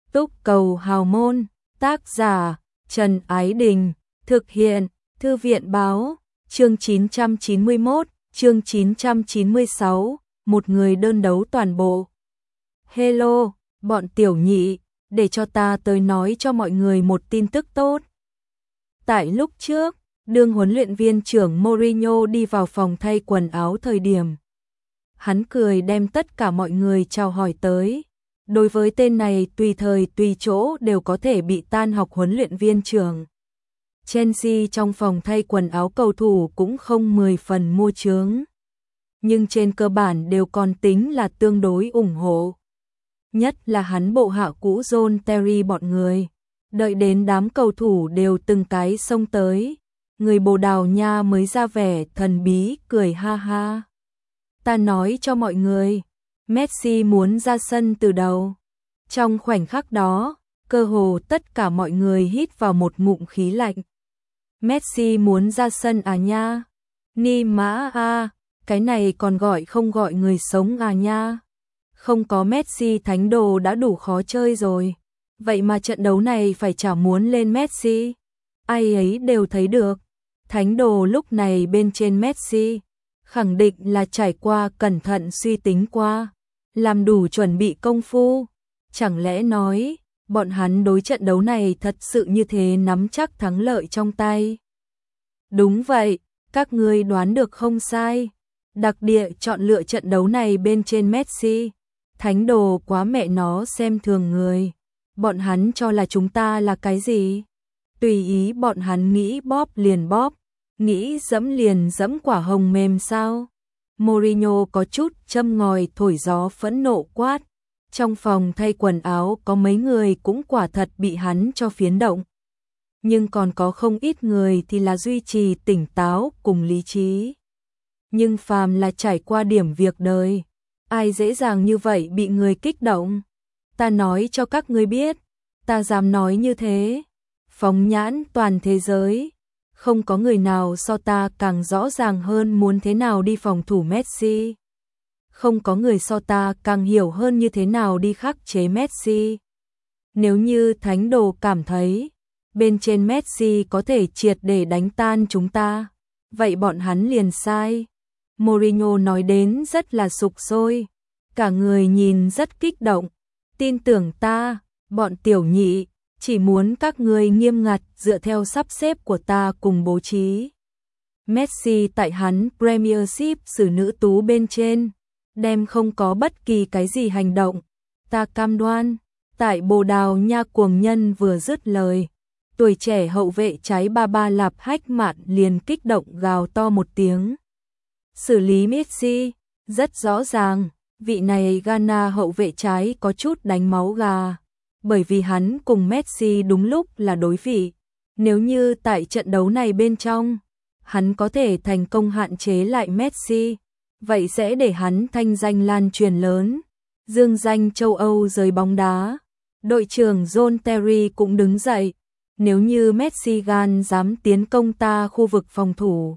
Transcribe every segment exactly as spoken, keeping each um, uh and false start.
Túc Cầu Hào Môn, tác giả Trần Ái Đình, thực hiện Thư viện Báo, chương chín trăm chín mươi mốt, chương chín trăm chín mươi sáu, một người đơn đấu toàn bộ. Hello, bọn tiểu nhị, để cho ta tới nói cho mọi người một tin tức tốt. Tại lúc trước, đương huấn luyện viên trưởng Mourinho đi vào phòng thay quần áo thời điểm, hắn cười đem tất cả mọi người chào hỏi tới. Đối với tên này tùy thời tùy chỗ đều có thể bị tan học huấn luyện viên trưởng. Chelsea trong phòng thay quần áo cầu thủ cũng không mười phần mua chướng, nhưng trên cơ bản đều còn tính là tương đối ủng hộ. Nhất là hắn bộ hạ cũ John Terry bọn người. Đợi đến đám cầu thủ đều từng cái xông tới, người Bồ Đào Nha mới ra vẻ thần bí cười ha ha. Ta nói cho mọi người, Messi muốn ra sân từ đầu. Trong khoảnh khắc đó, cơ hồ tất cả mọi người hít vào một ngụm khí lạnh. Messi muốn ra sân à nha? Ni mã a, cái này còn gọi không gọi người sống à nha? Không có Messi thánh đồ đã đủ khó chơi rồi. Vậy mà trận đấu này phải chả muốn lên Messi. Ai ấy đều thấy được. Thánh đồ lúc này bên trên Messi, khẳng định là trải qua cẩn thận suy tính qua, làm đủ chuẩn bị công phu. Chẳng lẽ nói, bọn hắn đối trận đấu này thật sự như thế nắm chắc thắng lợi trong tay? Đúng vậy, các ngươi đoán được không sai. Đặc địa chọn lựa trận đấu này bên trên Messi. Thánh đồ quá mẹ nó xem thường người. Bọn hắn cho là chúng ta là cái gì? Tùy ý bọn hắn nghĩ bóp liền bóp, nghĩ dẫm liền dẫm quả hồng mềm sao? Mourinho có chút châm ngòi thổi gió phẫn nộ quát. Trong phòng thay quần áo có mấy người cũng quả thật bị hắn cho phiến động. Nhưng còn có không ít người thì là duy trì tỉnh táo cùng lý trí. Nhưng phàm là trải qua điểm việc đời, ai dễ dàng như vậy bị người kích động? Ta nói cho các ngươi biết, ta dám nói như thế, phóng nhãn toàn thế giới, không có người nào so ta càng rõ ràng hơn muốn thế nào đi phòng thủ Messi. Không có người so ta càng hiểu hơn như thế nào đi khắc chế Messi. Nếu như thánh đồ cảm thấy bên trên Messi có thể triệt để đánh tan chúng ta, vậy bọn hắn liền sai. Mourinho nói đến rất là sục sôi, cả người nhìn rất kích động. Tin tưởng ta, bọn tiểu nhị, chỉ muốn các ngươi nghiêm ngặt dựa theo sắp xếp của ta cùng bố trí. Messi tại hắn Premiership xử nữ tú bên trên, đem không có bất kỳ cái gì hành động. Ta cam đoan, tại Bồ Đào Nha cuồng nhân vừa dứt lời, tuổi trẻ hậu vệ trái ba ba Lạp Hách Mạn liền kích động gào to một tiếng. Xử lý Messi, rất rõ ràng, vị này Ghana hậu vệ trái có chút đánh máu gà, bởi vì hắn cùng Messi đúng lúc là đối vị. Nếu như tại trận đấu này bên trong, hắn có thể thành công hạn chế lại Messi, vậy sẽ để hắn thanh danh lan truyền lớn, dương danh châu Âu giới bóng đá. Đội trưởng John Terry cũng đứng dậy, nếu như Messi gan dám tiến công ta khu vực phòng thủ,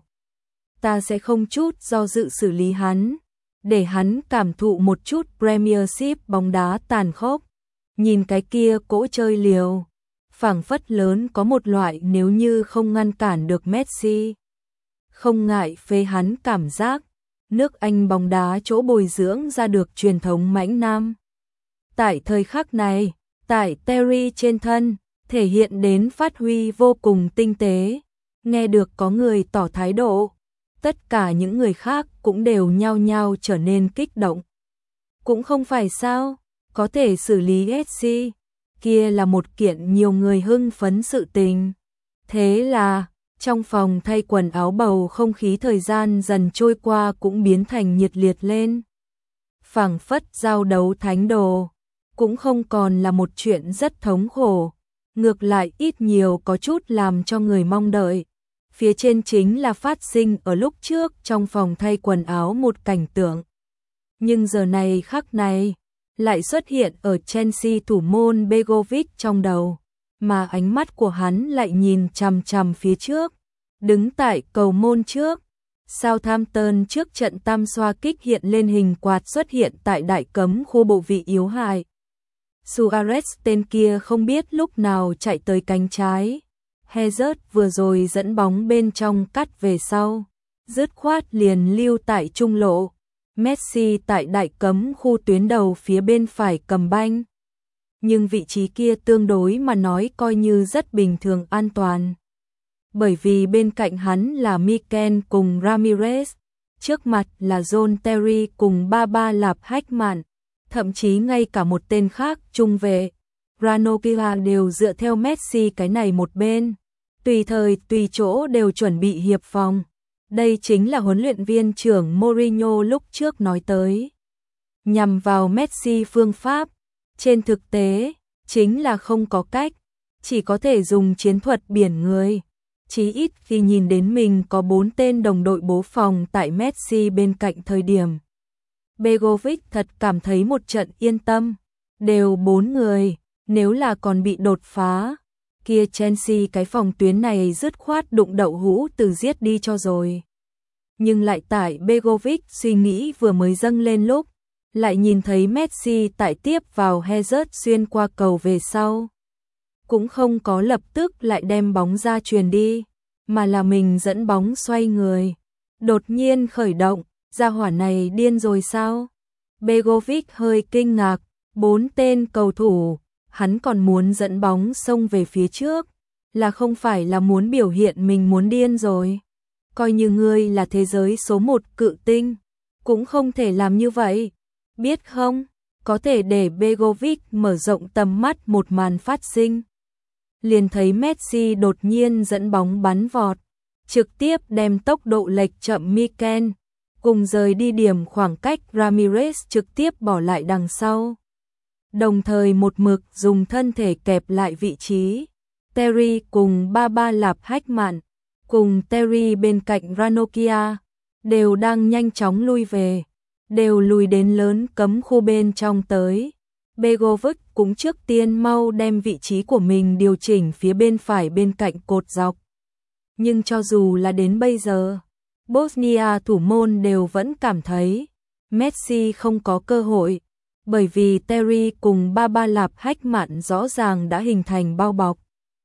ta sẽ không chút do dự xử lý hắn, để hắn cảm thụ một chút Premiership bóng đá tàn khốc. Nhìn cái kia cỗ chơi liều, phảng phất lớn có một loại nếu như không ngăn cản được Messi, không ngại phế hắn cảm giác. Nước Anh bóng đá chỗ bồi dưỡng ra được truyền thống mãnh nam. Tại thời khắc này, tại Terry trên thân, thể hiện đến phát huy vô cùng tinh tế. Nghe được có người tỏ thái độ, tất cả những người khác cũng đều nhao nhao trở nên kích động. Cũng không phải sao, có thể xử lý Messi, kia là một kiện nhiều người hưng phấn sự tình. Thế là, trong phòng thay quần áo bầu không khí thời gian dần trôi qua cũng biến thành nhiệt liệt lên. Phảng phất giao đấu thánh đồ, cũng không còn là một chuyện rất thống khổ, ngược lại ít nhiều có chút làm cho người mong đợi. Phía trên chính là phát sinh ở lúc trước trong phòng thay quần áo một cảnh tượng. Nhưng giờ này khắc này, lại xuất hiện ở Chelsea thủ môn Begovic trong đầu, mà ánh mắt của hắn lại nhìn chằm chằm phía trước, đứng tại cầu môn trước. Southampton trước trận tam xoa kích hiện lên hình quạt xuất hiện tại đại cấm khu bộ vị yếu hại. Suarez tên kia không biết lúc nào chạy tới cánh trái. Hazard vừa rồi dẫn bóng bên trong cắt về sau, dứt khoát liền lưu tại trung lộ. Messi tại đại cấm khu tuyến đầu phía bên phải cầm banh. Nhưng vị trí kia tương đối mà nói coi như rất bình thường an toàn. Bởi vì bên cạnh hắn là Mikel cùng Ramirez, trước mặt là John Terry cùng Baba Lạp Hách Mạn, thậm chí ngay cả một tên khác trung vệ, Ranocchia đều dựa theo Messi cái này một bên, tùy thời tùy chỗ đều chuẩn bị hiệp phòng. Đây chính là huấn luyện viên trưởng Mourinho lúc trước nói tới. Nhằm vào Messi phương pháp, trên thực tế, chính là không có cách, chỉ có thể dùng chiến thuật biển người. Chí ít khi nhìn đến mình có bốn tên đồng đội bố phòng tại Messi bên cạnh thời điểm. Begovic thật cảm thấy một trận yên tâm, đều bốn người, nếu là còn bị đột phá, kia Chelsea cái phòng tuyến này dứt khoát đụng đậu hũ từ giết đi cho rồi. Nhưng lại tại Begovic suy nghĩ vừa mới dâng lên lúc, lại nhìn thấy Messi tại tiếp vào Hazard xuyên qua cầu về sau. Cũng không có lập tức lại đem bóng ra truyền đi, mà là mình dẫn bóng xoay người. Đột nhiên khởi động, gia hỏa này điên rồi sao? Begovic hơi kinh ngạc, bốn tên cầu thủ, hắn còn muốn dẫn bóng xông về phía trước, là không phải là muốn biểu hiện mình muốn điên rồi. Coi như ngươi là thế giới số một cự tinh, cũng không thể làm như vậy, biết không? Có thể để Begovic mở rộng tầm mắt một màn phát sinh. Liền thấy Messi đột nhiên dẫn bóng bắn vọt, trực tiếp đem tốc độ lệch chậm Mikel, cùng rời đi điểm khoảng cách Ramirez trực tiếp bỏ lại đằng sau. Đồng thời một mực dùng thân thể kẹp lại vị trí. Terry cùng Baba Lạp Hách Mạn, cùng Terry bên cạnh Ranocchia, đều đang nhanh chóng lui về, đều lùi đến lớn cấm khu bên trong tới. Begovic cũng trước tiên mau đem vị trí của mình điều chỉnh phía bên phải bên cạnh cột dọc. Nhưng cho dù là đến bây giờ, Bosnia thủ môn đều vẫn cảm thấy Messi không có cơ hội, bởi vì Terry cùng Baba Lạp Hách Mạn rõ ràng đã hình thành bao bọc.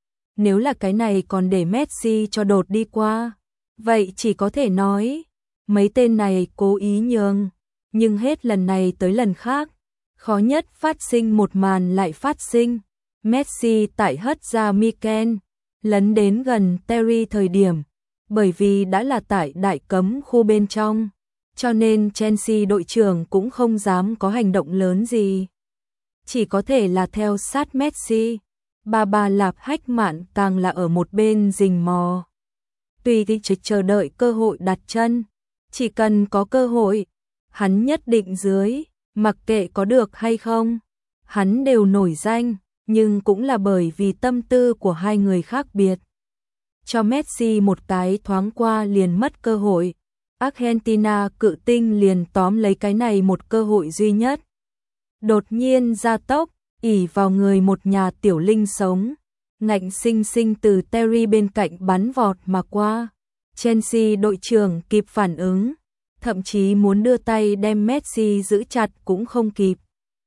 Nếu là cái này còn để Messi cho đột đi qua, vậy chỉ có thể nói mấy tên này cố ý nhường, nhưng hết lần này tới lần khác, khó nhất phát sinh một màn lại phát sinh. Messi tại hất ra Mikel, lấn đến gần Terry thời điểm, bởi vì đã là tại đại cấm khu bên trong, cho nên Chelsea đội trưởng cũng không dám có hành động lớn gì. Chỉ có thể là theo sát Messi. Baba Lạp Hách Mạn càng là ở một bên rình mò. Tùy thì chờ đợi cơ hội đặt chân, chỉ cần có cơ hội, hắn nhất định dưới, mặc kệ có được hay không, hắn đều nổi danh, nhưng cũng là bởi vì tâm tư của hai người khác biệt. Cho Messi một cái thoáng qua liền mất cơ hội, Argentina cự tinh liền tóm lấy cái này một cơ hội duy nhất. Đột nhiên ra tốc, ỉ vào người một nhà tiểu linh sống, ngạnh sinh sinh từ Terry bên cạnh bắn vọt mà qua. Chelsea đội trưởng kịp phản ứng, thậm chí muốn đưa tay đem Messi giữ chặt cũng không kịp.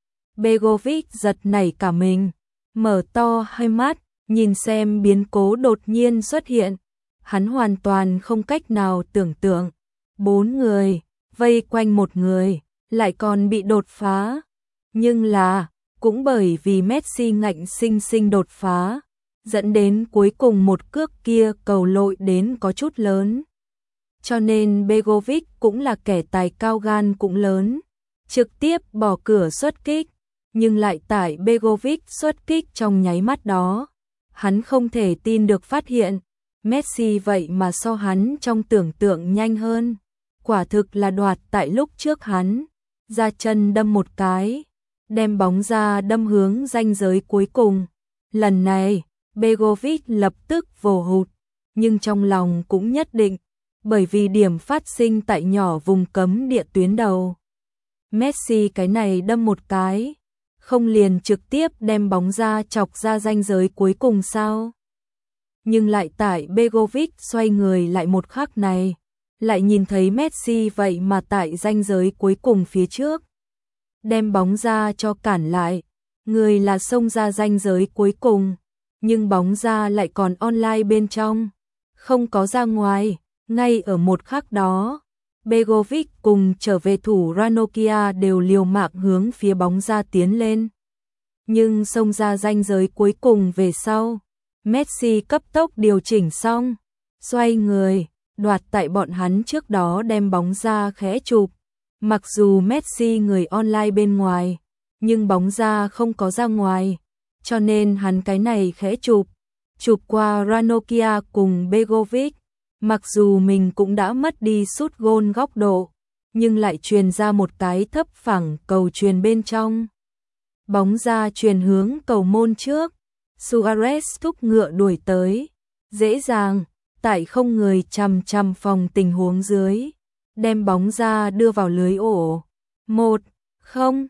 Begovic giật nảy cả mình, mở to hai mắt, nhìn xem biến cố đột nhiên xuất hiện. Hắn hoàn toàn không cách nào tưởng tượng. Bốn người, vây quanh một người, lại còn bị đột phá. Nhưng là, cũng bởi vì Messi ngạnh sinh sinh đột phá, dẫn đến cuối cùng một cước kia cầu lội đến có chút lớn. Cho nên Begovic cũng là kẻ tài cao gan cũng lớn, trực tiếp bỏ cửa xuất kích, nhưng lại tại Begovic xuất kích trong nháy mắt đó, hắn không thể tin được phát hiện, Messi vậy mà so hắn trong tưởng tượng nhanh hơn, quả thực là đoạt tại lúc trước hắn, ra chân đâm một cái, đem bóng ra đâm hướng ranh giới cuối cùng. Lần này, Begovic lập tức vồ hụt, nhưng trong lòng cũng nhất định, bởi vì điểm phát sinh tại nhỏ vùng cấm địa tuyến đầu. Messi cái này đâm một cái, không liền trực tiếp đem bóng ra chọc ra ranh giới cuối cùng sao? Nhưng lại tại Begovic xoay người lại một khắc này, lại nhìn thấy Messi vậy mà tại ranh giới cuối cùng phía trước, đem bóng ra cho cản lại, người là xông ra ranh giới cuối cùng, nhưng bóng ra lại còn online bên trong, không có ra ngoài. Ngay ở một khắc đó, Begovic cùng trở về thủ Ranocchia đều liều mạng hướng phía bóng ra tiến lên. Nhưng xông ra ranh giới cuối cùng về sau, Messi cấp tốc điều chỉnh xong, xoay người, đoạt tại bọn hắn trước đó đem bóng ra khẽ chụp. Mặc dù Messi người online bên ngoài, nhưng bóng ra không có ra ngoài, cho nên hắn cái này khẽ chụp, chụp qua Ranocchia cùng Begovic. Mặc dù mình cũng đã mất đi sút gôn góc độ, nhưng lại truyền ra một cái thấp phẳng cầu truyền bên trong. Bóng ra truyền hướng cầu môn trước, Suarez thúc ngựa đuổi tới, dễ dàng, tại không người chằm chằm phòng tình huống dưới, đem bóng ra đưa vào lưới ổ. một không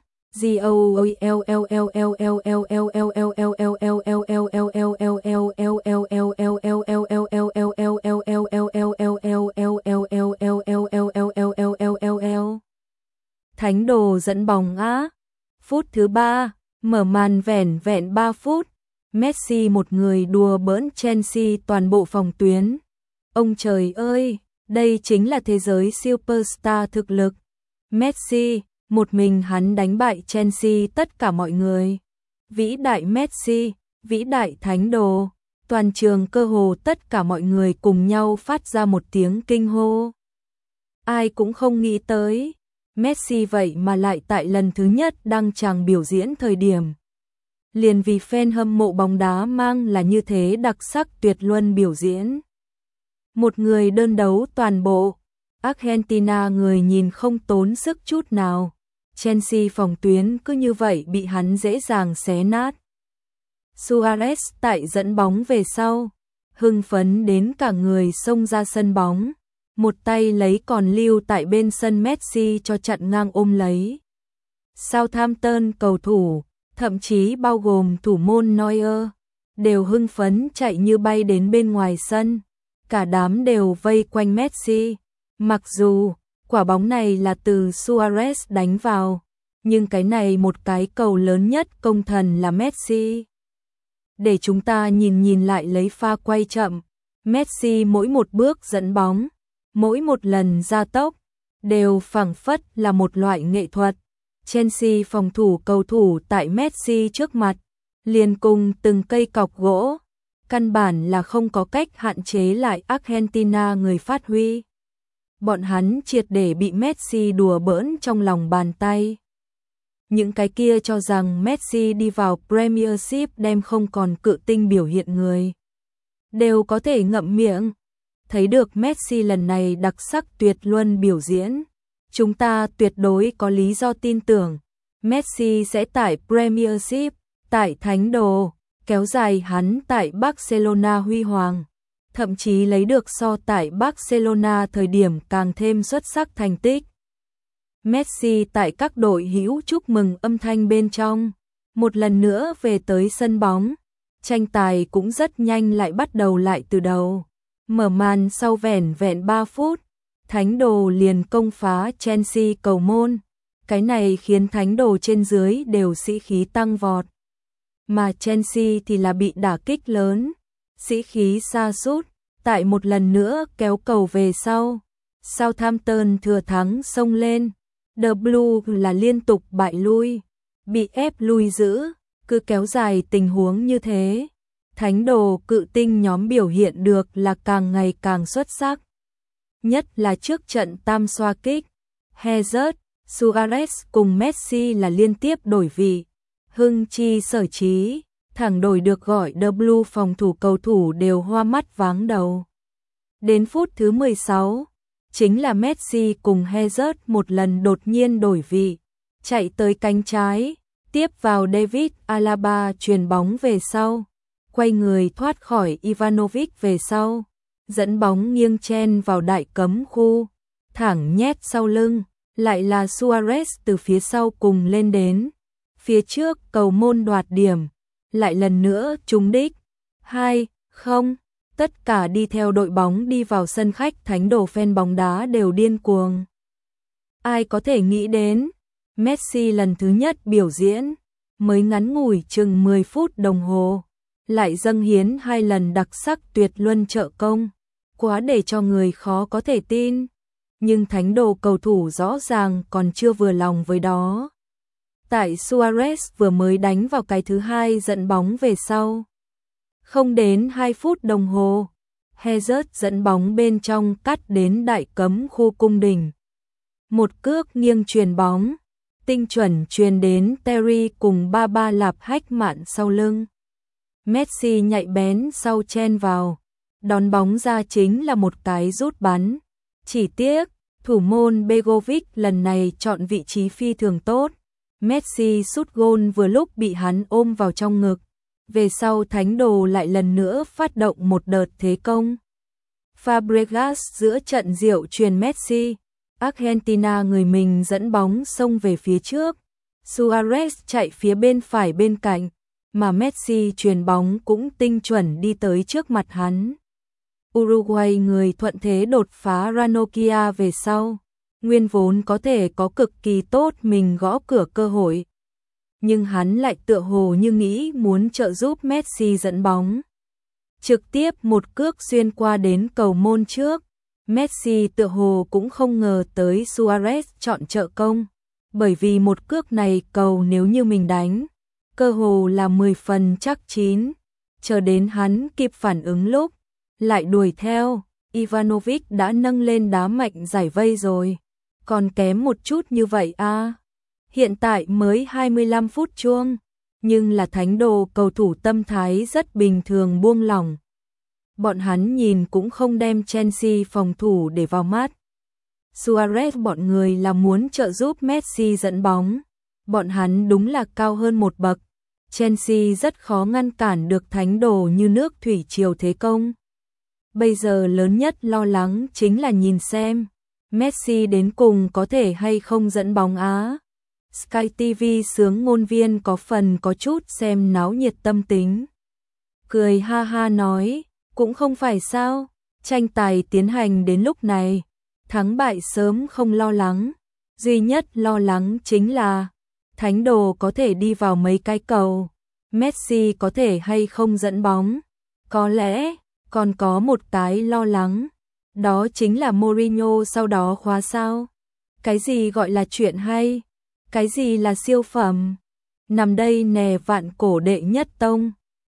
Thánh đồ dẫn bóng á. Phút thứ ba, mở màn vẻn vẹn ba phút, Messi một người đùa bỡn Chelsea toàn bộ phòng tuyến. Ông trời ơi, đây chính là thế giới superstar thực lực. Messi, một mình hắn đánh bại Chelsea tất cả mọi người. Vĩ đại Messi, vĩ đại thánh đồ. Toàn trường cơ hồ tất cả mọi người cùng nhau phát ra một tiếng kinh hô. Ai cũng không nghĩ tới, Messi vậy mà lại tại lần thứ nhất đăng tràng biểu diễn thời điểm. Liền vì fan hâm mộ bóng đá mang là như thế đặc sắc tuyệt luân biểu diễn. Một người đơn đấu toàn bộ, Argentina người nhìn không tốn sức chút nào. Chelsea phòng tuyến cứ như vậy bị hắn dễ dàng xé nát. Suarez tại dẫn bóng về sau, hưng phấn đến cả người xông ra sân bóng, một tay lấy còn lưu tại bên sân Messi cho chặn ngang ôm lấy. Southampton cầu thủ, thậm chí bao gồm thủ môn Neuer, đều hưng phấn chạy như bay đến bên ngoài sân, cả đám đều vây quanh Messi. Mặc dù quả bóng này là từ Suarez đánh vào, nhưng cái này một cái cầu lớn nhất công thần là Messi. Để chúng ta nhìn nhìn lại lấy pha quay chậm, Messi mỗi một bước dẫn bóng, mỗi một lần gia tốc, đều phảng phất là một loại nghệ thuật. Chelsea phòng thủ cầu thủ tại Messi trước mặt, liền cùng từng cây cọc gỗ, căn bản là không có cách hạn chế lại Argentina người phát huy. Bọn hắn triệt để bị Messi đùa bỡn trong lòng bàn tay. Những cái kia cho rằng Messi đi vào Premiership đem không còn cự tinh biểu hiện người, đều có thể ngậm miệng. Thấy được Messi lần này đặc sắc tuyệt luân biểu diễn, chúng ta tuyệt đối có lý do tin tưởng Messi sẽ tại Premiership, tại Thánh Đồ, kéo dài hắn tại Barcelona huy hoàng, thậm chí lấy được so tại Barcelona thời điểm càng thêm xuất sắc thành tích. Messi tại các đội hữu chúc mừng âm thanh bên trong, một lần nữa về tới sân bóng, tranh tài cũng rất nhanh lại bắt đầu lại từ đầu. Mở màn sau vẻn vẹn ba phút, Thánh Đồ liền công phá Chelsea cầu môn, cái này khiến Thánh Đồ trên dưới đều sĩ khí tăng vọt. Mà Chelsea thì là bị đả kích lớn, sĩ khí sa sút, tại một lần nữa kéo cầu về sau. Southampton thừa thắng xông lên, The Blue là liên tục bại lui, bị ép lui giữ, cứ kéo dài tình huống như thế. Thánh Đồ cự tinh nhóm biểu hiện được là càng ngày càng xuất sắc. Nhất là trước trận tam xoa kích, Hazard, Suarez cùng Messi là liên tiếp đổi vị, hưng chi sở trí, thẳng đổi được gọi The Blue phòng thủ cầu thủ đều hoa mắt váng đầu. Đến phút thứ mười sáu, chính là Messi cùng Hazard một lần đột nhiên đổi vị, chạy tới cánh trái, tiếp vào David Alaba truyền bóng về sau, quay người thoát khỏi Ivanovic về sau, dẫn bóng nghiêng chen vào đại cấm khu, thẳng nhét sau lưng, lại là Suarez từ phía sau cùng lên đến. Phía trước cầu môn đoạt điểm, lại lần nữa trúng đích. hai không, tất cả đi theo đội bóng đi vào sân khách Thánh Đồ fan bóng đá đều điên cuồng. Ai có thể nghĩ đến, Messi lần thứ nhất biểu diễn, mới ngắn ngủi chừng mười phút đồng hồ, lại dâng hiến hai lần đặc sắc tuyệt luân trợ công, quá để cho người khó có thể tin. Nhưng thánh đồ cầu thủ rõ ràng còn chưa vừa lòng với đó. Tại Suarez vừa mới đánh vào cái thứ hai dẫn bóng về sau. Không đến hai phút đồng hồ, Hazard dẫn bóng bên trong cắt đến đại cấm khu cung đình. Một cước nghiêng chuyền bóng, tinh chuẩn chuyền đến Terry cùng ba ba lạp hách mạn sau lưng. Messi nhạy bén sau chen vào, đón bóng ra chính là một cái rút bắn. Chỉ tiếc, thủ môn Begovic lần này chọn vị trí phi thường tốt. Messi sút gôn vừa lúc bị hắn ôm vào trong ngực. Về sau thánh đồ lại lần nữa phát động một đợt thế công. Fabregas giữa trận diệu chuyền Messi. Argentina người mình dẫn bóng xông về phía trước. Suarez chạy phía bên phải bên cạnh, mà Messi chuyền bóng cũng tinh chuẩn đi tới trước mặt hắn. Uruguay người thuận thế đột phá Ranocchia về sau. Nguyên vốn có thể có cực kỳ tốt mình gõ cửa cơ hội. Nhưng hắn lại tựa hồ như nghĩ muốn trợ giúp Messi dẫn bóng. Trực tiếp một cước xuyên qua đến cầu môn trước. Messi tựa hồ cũng không ngờ tới Suarez chọn trợ công. Bởi vì một cước này cầu nếu như mình đánh, cơ hồ là mười phần chắc chín. Chờ đến hắn kịp phản ứng lúc, lại đuổi theo, Ivanovic đã nâng lên đá mạnh giải vây rồi. Còn kém một chút như vậy à. Hiện tại mới hai mươi lăm phút chuông, nhưng là thánh đồ cầu thủ tâm thái rất bình thường buông lỏng. Bọn hắn nhìn cũng không đem Chelsea phòng thủ để vào mắt. Suarez bọn người là muốn trợ giúp Messi dẫn bóng. Bọn hắn đúng là cao hơn một bậc. Chelsea rất khó ngăn cản được thánh đồ như nước thủy triều thế công. Bây giờ lớn nhất lo lắng chính là nhìn xem Messi đến cùng có thể hay không dẫn bóng á. Sky ti vi sướng ngôn viên có phần có chút xem náo nhiệt tâm tính. Cười ha ha nói, cũng không phải sao, tranh tài tiến hành đến lúc này, thắng bại sớm không lo lắng. Duy nhất lo lắng chính là thánh đồ có thể đi vào mấy cái cầu, Messi có thể hay không dẫn bóng. Có lẽ còn có một cái lo lắng, đó chính là Mourinho sau đó khóa sao. Cái gì gọi là chuyện hay? Cái gì là siêu phẩm? Nằm đây nè vạn cổ đệ nhất tông.